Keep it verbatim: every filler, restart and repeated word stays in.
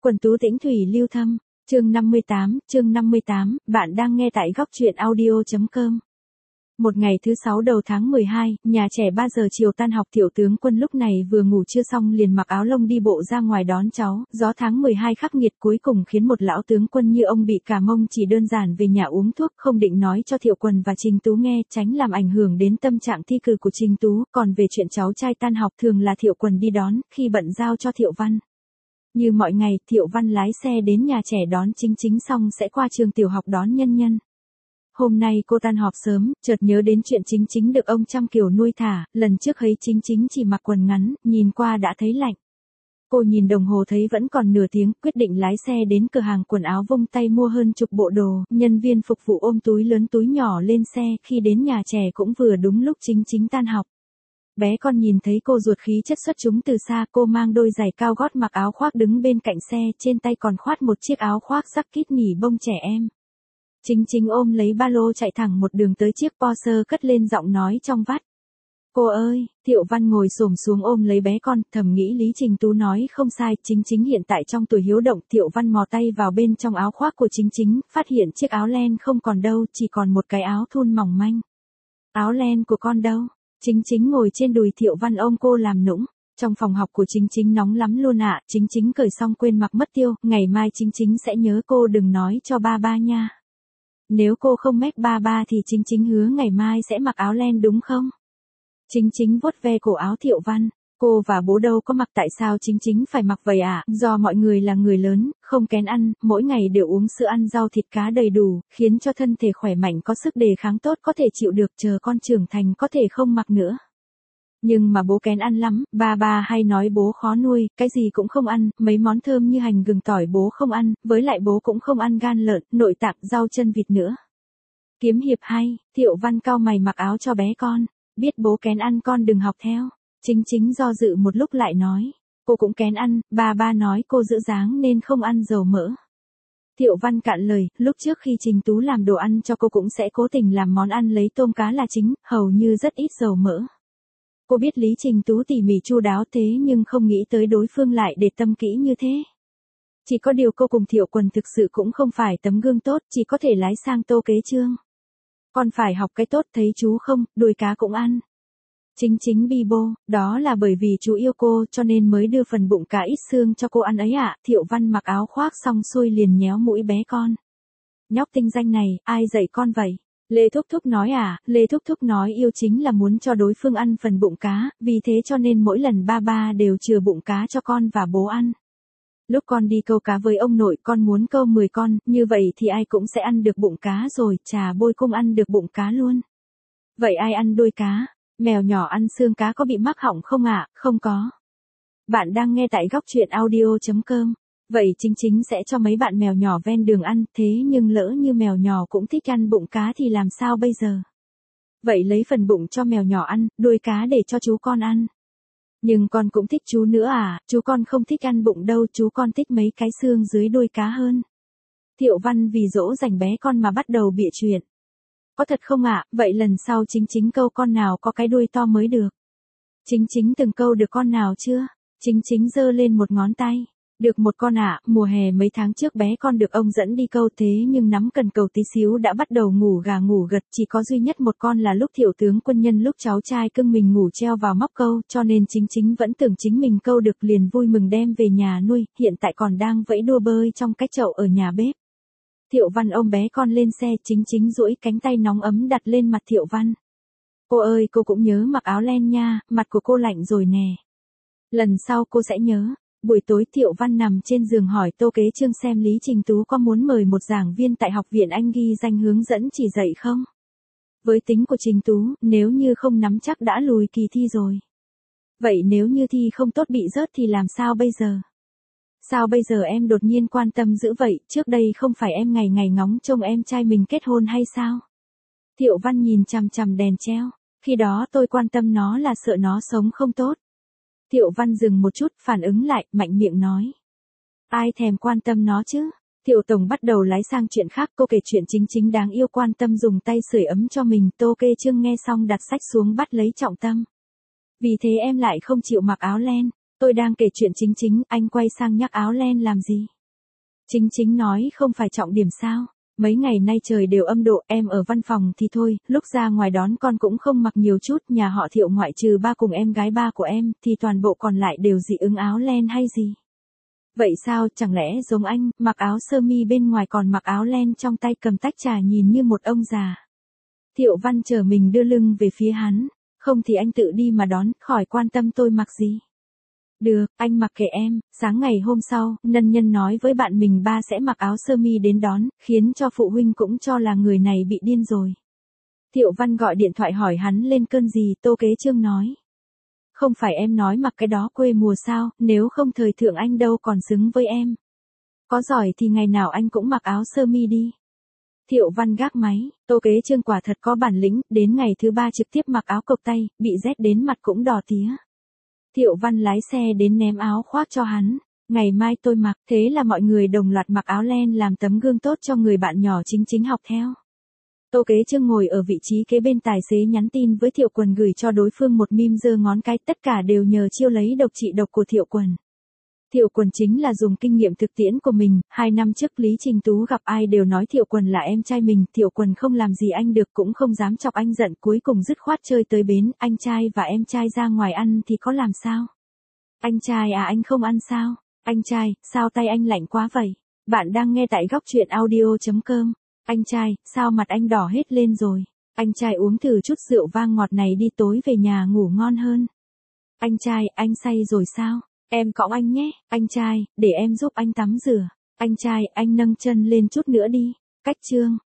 Quần tú tĩnh thủy lưu thâm, chương năm mươi tám, chương năm mươi tám, bạn đang nghe tại góc truyện audio.com. Một ngày thứ sáu đầu tháng mười hai, nhà trẻ ba giờ chiều tan học, Tiểu tướng Quân lúc này vừa ngủ chưa xong liền mặc áo lông đi bộ ra ngoài đón cháu. Gió tháng mười hai khắc nghiệt cuối cùng khiến một lão tướng quân như ông bị cả mông, chỉ đơn giản về nhà uống thuốc, không định nói cho Thiệu Quần và Trình Tú nghe, tránh làm ảnh hưởng đến tâm trạng thi cử của Trình Tú. Còn về chuyện cháu trai tan học thường là Thiệu Quần đi đón, khi bận giao cho Thiệu Văn. Như mọi ngày, Thiệu Văn lái xe đến nhà trẻ đón Chính Chính xong sẽ qua trường tiểu học đón Nhân Nhân. Hôm nay cô tan họp sớm, chợt nhớ đến chuyện Chính Chính được ông chăm kiểu nuôi thả, lần trước thấy Chính Chính chỉ mặc quần ngắn, nhìn qua đã thấy lạnh. Cô nhìn đồng hồ thấy vẫn còn nửa tiếng, quyết định lái xe đến cửa hàng quần áo vung tay mua hơn chục bộ đồ, nhân viên phục vụ ôm túi lớn túi nhỏ lên xe, khi đến nhà trẻ cũng vừa đúng lúc Chính Chính tan học. Bé con nhìn thấy cô ruột khí chất xuất chúng từ xa, cô mang đôi giày cao gót mặc áo khoác đứng bên cạnh xe, trên tay còn khoác một chiếc áo khoác jacket nỉ bông trẻ em. Chính Chính ôm lấy ba lô chạy thẳng một đường tới chiếc Porsche, cất lên giọng nói trong vắt. Cô ơi, Thiệu Văn ngồi xổm xuống ôm lấy bé con, thầm nghĩ Lý Trình Tú nói không sai, Chính Chính hiện tại trong tuổi hiếu động. Thiệu Văn mò tay vào bên trong áo khoác của Chính Chính, phát hiện chiếc áo len không còn đâu, chỉ còn một cái áo thun mỏng manh. Áo len của con đâu? Chính Chính ngồi trên đùi Thiệu Văn ôm cô làm nũng. Trong phòng học của Chính Chính nóng lắm luôn ạ, à. Chính Chính cởi xong quên mặc mất tiêu, ngày mai Chính Chính sẽ nhớ cô đừng nói cho ba ba nha. Nếu cô không mách ba ba thì Chính Chính hứa ngày mai sẽ mặc áo len đúng không? Chính Chính vuốt ve cổ áo Thiệu Văn. Cô và bố đâu có mặc, tại sao Chính Chính phải mặc vậy ạ? À? Do mọi người là người lớn, không kén ăn, mỗi ngày đều uống sữa ăn rau thịt cá đầy đủ, khiến cho thân thể khỏe mạnh có sức đề kháng tốt, có thể chịu được, chờ con trưởng thành có thể không mặc nữa. Nhưng mà bố kén ăn lắm, ba ba hay nói bố khó nuôi, cái gì cũng không ăn, mấy món thơm như hành gừng tỏi bố không ăn, với lại bố cũng không ăn gan lợn, nội tạng, rau chân vịt nữa. Kiếm hiệp hay, Thiệu Văn cau mày mặc áo cho bé con, biết bố kén ăn con đừng học theo. Chính Chính do dự một lúc lại nói, cô cũng kén ăn, ba ba nói cô giữ dáng nên không ăn dầu mỡ. Thiệu Văn cạn lời, lúc trước khi Trình Tú làm đồ ăn cho cô cũng sẽ cố tình làm món ăn lấy tôm cá là chính, hầu như rất ít dầu mỡ. Cô biết Lý Trình Tú tỉ mỉ chu đáo thế nhưng không nghĩ tới đối phương lại để tâm kỹ như thế. Chỉ có điều cô cùng Thiệu Quần thực sự cũng không phải tấm gương tốt, chỉ có thể lái sang tô kế chương. Con phải học cái tốt, thấy chú không, đuôi cá cũng ăn. Chính Chính bi bô, đó là bởi vì chú yêu cô cho nên mới đưa phần bụng cá ít xương cho cô ăn ấy ạ. À. Thiệu Văn mặc áo khoác xong xuôi liền nhéo mũi bé con. Nhóc tinh danh này, ai dạy con vậy? Lê Thúc Thúc nói à, Lê Thúc Thúc nói yêu chính là muốn cho đối phương ăn phần bụng cá, vì thế cho nên mỗi lần ba ba đều chừa bụng cá cho con và bố ăn. Lúc con đi câu cá với ông nội con muốn câu mười con, như vậy thì ai cũng sẽ ăn được bụng cá rồi, trà bôi cũng ăn được bụng cá luôn. Vậy ai ăn đuôi cá? Mèo nhỏ ăn xương cá có bị mắc họng không ạ? À? Không có. Bạn đang nghe tại góc truyện audio.com. Vậy Chính Chính sẽ cho mấy bạn mèo nhỏ ven đường ăn, thế nhưng lỡ như mèo nhỏ cũng thích ăn bụng cá thì làm sao bây giờ? Vậy lấy phần bụng cho mèo nhỏ ăn, đuôi cá để cho chú con ăn. Nhưng con cũng thích chú nữa à, chú con không thích ăn bụng đâu, chú con thích mấy cái xương dưới đuôi cá hơn. Thiệu Văn vì dỗ dành bé con mà bắt đầu bịa chuyện. Có thật không ạ, à? Vậy lần sau Chính Chính câu con nào có cái đuôi to mới được. Chính Chính từng câu được con nào chưa? Chính Chính giơ lên một ngón tay. Được một con ạ, à, mùa hè mấy tháng trước bé con được ông dẫn đi câu thế nhưng nắm cần cầu tí xíu đã bắt đầu ngủ gà ngủ gật, chỉ có duy nhất một con là lúc Thiệu tướng Quân nhân lúc cháu trai cưng mình ngủ treo vào móc câu, cho nên Chính Chính vẫn tưởng chính mình câu được liền vui mừng đem về nhà nuôi, hiện tại còn đang vẫy đua bơi trong cái chậu ở nhà bếp. Thiệu Văn ôm bé con lên xe, Chính Chính duỗi cánh tay nóng ấm đặt lên mặt Thiệu Văn. Cô ơi, cô cũng nhớ mặc áo len nha, mặt của cô lạnh rồi nè. Lần sau cô sẽ nhớ. Buổi tối Thiệu Văn nằm trên giường hỏi Tô Kế Chương xem Lý Trình Tú có muốn mời một giảng viên tại học viện Anh ghi danh hướng dẫn chỉ dạy không? Với tính của Trình Tú, nếu như không nắm chắc đã lùi kỳ thi rồi. Vậy nếu như thi không tốt bị rớt thì làm sao bây giờ? Sao bây giờ em đột nhiên quan tâm dữ vậy, trước đây không phải em ngày ngày ngóng trông em trai mình kết hôn hay sao? Thiệu Văn nhìn chằm chằm đèn treo, khi đó tôi quan tâm nó là sợ nó sống không tốt. Thiệu Văn dừng một chút, phản ứng lại, mạnh miệng nói. Ai thèm quan tâm nó chứ? Thiệu Tổng bắt đầu lái sang chuyện khác, cô kể chuyện Chính Chính đáng yêu quan tâm dùng tay sưởi ấm cho mình. Tô Kế Chương nghe xong đặt sách xuống bắt lấy trọng tâm. Vì thế em lại không chịu mặc áo len. Tôi đang kể chuyện Chính Chính, anh quay sang nhắc áo len làm gì? Chính Chính nói không phải trọng điểm sao? Mấy ngày nay trời đều âm độ, em ở văn phòng thì thôi, lúc ra ngoài đón con cũng không mặc nhiều chút, nhà họ Thiệu ngoại trừ ba cùng em gái ba của em, thì toàn bộ còn lại đều dị ứng áo len hay gì? Vậy sao, chẳng lẽ giống anh, mặc áo sơ mi bên ngoài còn mặc áo len trong tay cầm tách trà nhìn như một ông già? Thiệu Văn chờ mình đưa lưng về phía hắn, không thì anh tự đi mà đón, khỏi quan tâm tôi mặc gì. Được, anh mặc kệ em. Sáng ngày hôm sau, Nân Nhân nói với bạn mình ba sẽ mặc áo sơ mi đến đón, khiến cho phụ huynh cũng cho là người này bị điên rồi. Thiệu Văn gọi điện thoại hỏi hắn lên cơn gì, Tô Kế Trương nói. Không phải em nói mặc cái đó quê mùa sao, nếu không thời thượng anh đâu còn xứng với em. Có giỏi thì ngày nào anh cũng mặc áo sơ mi đi. Thiệu Văn gác máy, Tô Kế Trương quả thật có bản lĩnh, đến ngày thứ ba trực tiếp mặc áo cộc tay, bị rét đến mặt cũng đỏ tía. Thiệu Văn lái xe đến ném áo khoác cho hắn, ngày mai tôi mặc, thế là mọi người đồng loạt mặc áo len làm tấm gương tốt cho người bạn nhỏ Chính Chính học theo. Tô Kế Trương ngồi ở vị trí kế bên tài xế nhắn tin với Thiệu Quần gửi cho đối phương một meme giơ ngón cái, tất cả đều nhờ chiêu lấy độc trị độc của Thiệu Quần. Thiệu Quần chính là dùng kinh nghiệm thực tiễn của mình, hai năm trước Lý Trình Tú gặp ai đều nói Thiệu Quần là em trai mình, Thiệu Quần không làm gì anh được cũng không dám chọc anh giận, cuối cùng dứt khoát chơi tới bến, anh trai và em trai ra ngoài ăn thì có làm sao? Anh trai à, anh không ăn sao? Anh trai, sao tay anh lạnh quá vậy? Bạn đang nghe tại góc truyện audio chấm com. Anh trai, sao mặt anh đỏ hết lên rồi? Anh trai uống thử chút rượu vang ngọt này đi, tối về nhà ngủ ngon hơn. Anh trai, anh say rồi sao? Em cõng anh nhé. Anh trai, để em giúp anh tắm rửa. Anh trai, anh nâng chân lên chút nữa đi. Cách chương